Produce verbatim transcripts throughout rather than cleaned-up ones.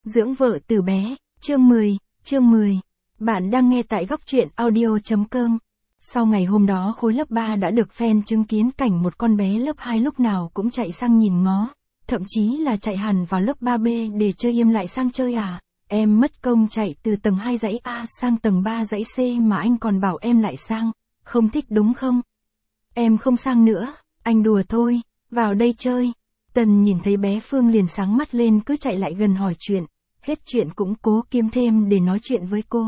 Dưỡng vợ từ bé, chương mười, chương mười. Bạn đang nghe tại góc truyện audio chấm com. Sau ngày hôm đó khối lớp ba đã được fan chứng kiến cảnh một con bé lớp hai lúc nào cũng chạy sang nhìn ngó, thậm chí là chạy hẳn vào lớp ba B để chơi im lại sang chơi à. Em mất công chạy từ tầng hai dãy A sang tầng ba dãy C mà anh còn bảo em lại sang, không thích đúng không? Em không sang nữa, anh đùa thôi, vào đây chơi. Tần nhìn thấy bé Phương liền sáng mắt lên cứ chạy lại gần hỏi chuyện, hết chuyện cũng cố kiếm thêm để nói chuyện với cô.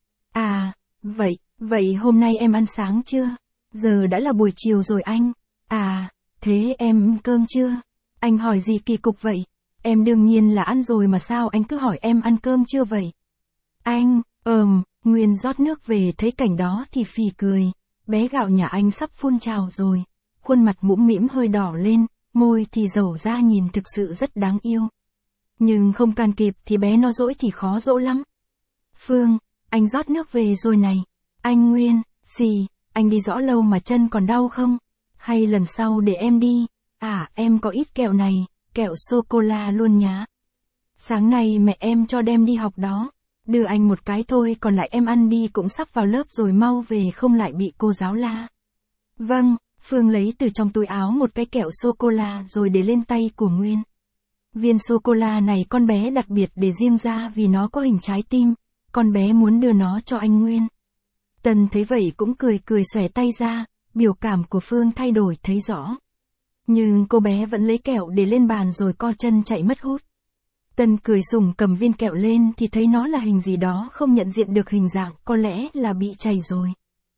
À, vậy, vậy hôm nay em ăn sáng chưa? Giờ đã là buổi chiều rồi anh. À, thế em cơm chưa? Anh hỏi gì kỳ cục vậy? Em đương nhiên là ăn rồi mà sao anh cứ hỏi em ăn cơm chưa vậy? Anh, ờm, Nguyên rót nước về thấy cảnh đó thì phì cười, bé gạo nhà anh sắp phun trào rồi, khuôn mặt mũm mĩm hơi đỏ lên, môi thì dầu ra nhìn thực sự rất đáng yêu. Nhưng không can kịp thì bé nó dỗi thì khó dỗ lắm. Phương, anh rót nước về rồi này. Anh Nguyên, xì, anh đi rõ lâu mà chân còn đau không? Hay lần sau để em đi? À, em có ít kẹo này, kẹo sô-cô-la luôn nhá. Sáng nay mẹ em cho đem đi học đó. Đưa anh một cái thôi còn lại em ăn đi cũng sắp vào lớp rồi mau về không lại bị cô giáo la. Vâng, Phương lấy từ trong túi áo một cái kẹo sô-cô-la rồi để lên tay của Nguyên. Viên sô-cô-la này con bé đặc biệt để riêng ra vì nó có hình trái tim, con bé muốn đưa nó cho anh Nguyên. Tần thấy vậy cũng cười cười xòe tay ra, biểu cảm của Phương thay đổi thấy rõ. Nhưng cô bé vẫn lấy kẹo để lên bàn rồi co chân chạy mất hút. Tần cười sủng cầm viên kẹo lên thì thấy nó là hình gì đó không nhận diện được hình dạng, có lẽ là bị chảy rồi.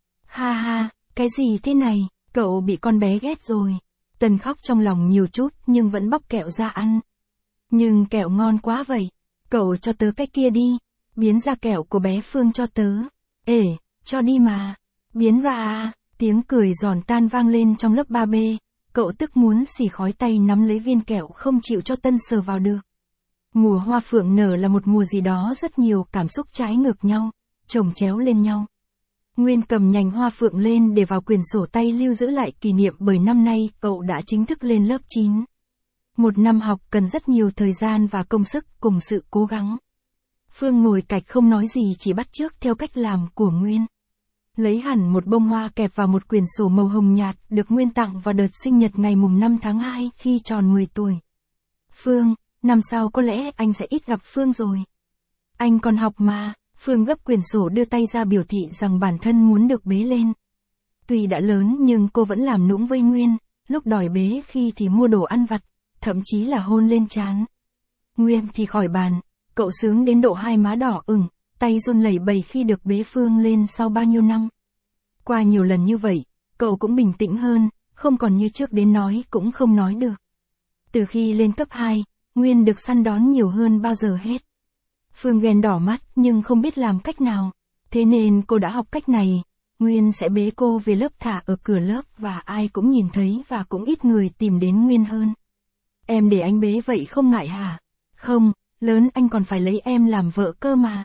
Ha ha, cái gì thế này, cậu bị con bé ghét rồi. Tần khóc trong lòng nhiều chút nhưng vẫn bóc kẹo ra ăn. Nhưng kẹo ngon quá vậy, cậu cho tớ cái kia đi, biến ra kẹo của bé Phương cho tớ. Ê, cho đi mà, biến ra à, tiếng cười giòn tan vang lên trong lớp ba B, cậu tức muốn xì khói tay nắm lấy viên kẹo không chịu cho Tân sờ vào được. Mùa hoa phượng nở là một mùa gì đó rất nhiều cảm xúc trái ngược nhau, chồng chéo lên nhau. Nguyên cầm nhành hoa phượng lên để vào quyển sổ tay lưu giữ lại kỷ niệm bởi năm nay cậu đã chính thức lên lớp chín. Một năm học cần rất nhiều thời gian và công sức cùng sự cố gắng. Phương ngồi cạnh không nói gì chỉ bắt chước theo cách làm của Nguyên. Lấy hẳn một bông hoa kẹp vào một quyển sổ màu hồng nhạt được Nguyên tặng vào đợt sinh nhật ngày mùng năm tháng hai khi tròn mười tuổi. Phương, năm sau có lẽ anh sẽ ít gặp Phương rồi. Anh còn học mà. Phương gấp quyển sổ đưa tay ra biểu thị rằng bản thân muốn được bế lên. Tuy đã lớn nhưng cô vẫn làm nũng với Nguyên, lúc đòi bế khi thì mua đồ ăn vặt, thậm chí là hôn lên trán. Nguyên thì khỏi bàn, cậu sướng đến độ hai má đỏ ửng, tay run lẩy bẩy khi được bế Phương lên sau bao nhiêu năm. Qua nhiều lần như vậy, cậu cũng bình tĩnh hơn, không còn như trước đến nói cũng không nói được. Từ khi lên cấp hai, Nguyên được săn đón nhiều hơn bao giờ hết. Phương ghen đỏ mắt nhưng không biết làm cách nào, thế nên cô đã học cách này, Nguyên sẽ bế cô về lớp thả ở cửa lớp và ai cũng nhìn thấy và cũng ít người tìm đến Nguyên hơn. Em để anh bế vậy không ngại hả? Không, lớn anh còn phải lấy em làm vợ cơ mà.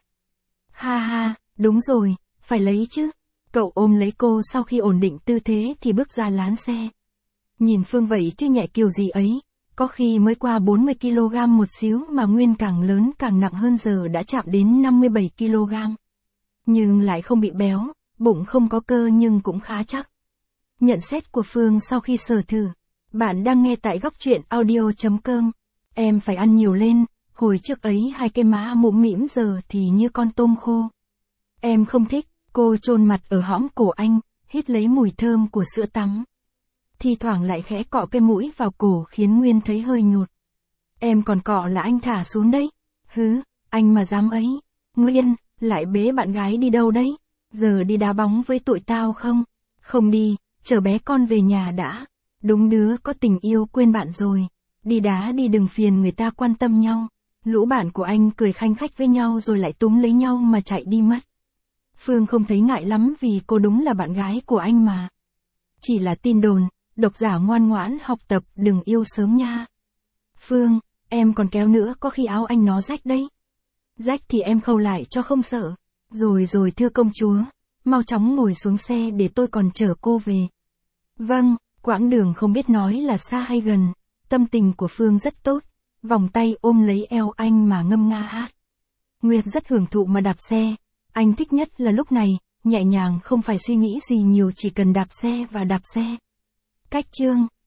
Ha ha, đúng rồi, phải lấy chứ. Cậu ôm lấy cô sau khi ổn định tư thế thì bước ra lán xe. Nhìn Phương vậy chứ nhẹ kiểu gì ấy. Có khi mới qua bốn mươi ki lô gam một xíu mà Nguyên càng lớn càng nặng hơn giờ đã chạm đến năm mươi bảy ki lô gam. Nhưng lại không bị béo, bụng không có cơ nhưng cũng khá chắc. Nhận xét của Phương sau khi sờ thử. Bạn đang nghe tại góc truyện audio chấm com. Em phải ăn nhiều lên, hồi trước ấy hai cái má mũm mĩm giờ thì như con tôm khô. Em không thích, cô chôn mặt ở hõm cổ anh, hít lấy mùi thơm của sữa tắm. Thì thoảng lại khẽ cọ cái mũi vào cổ khiến Nguyên thấy hơi nhột. Em còn cọ là anh thả xuống đấy. Hứ, anh mà dám ấy. Nguyên, lại bế bạn gái đi đâu đấy? Giờ đi đá bóng với tụi tao không? Không đi, chờ bé con về nhà đã. Đúng đứa có tình yêu quên bạn rồi. Đi đá đi đừng phiền người ta quan tâm nhau. Lũ bạn của anh cười khanh khách với nhau rồi lại túm lấy nhau mà chạy đi mất. Phương không thấy ngại lắm vì cô đúng là bạn gái của anh mà. Chỉ là tin đồn. Độc giả ngoan ngoãn học tập đừng yêu sớm nha. Phương, em còn kéo nữa có khi áo anh nó rách đấy. Rách thì em khâu lại cho không sợ. Rồi rồi thưa công chúa, mau chóng ngồi xuống xe để tôi còn chở cô về. Vâng, quãng đường không biết nói là xa hay gần, tâm tình của Phương rất tốt. vòng tay ôm lấy eo anh mà ngâm nga hát. Nguyệt rất hưởng thụ mà đạp xe, anh thích nhất là lúc này, nhẹ nhàng không phải suy nghĩ gì nhiều chỉ cần đạp xe và đạp xe. Cách chương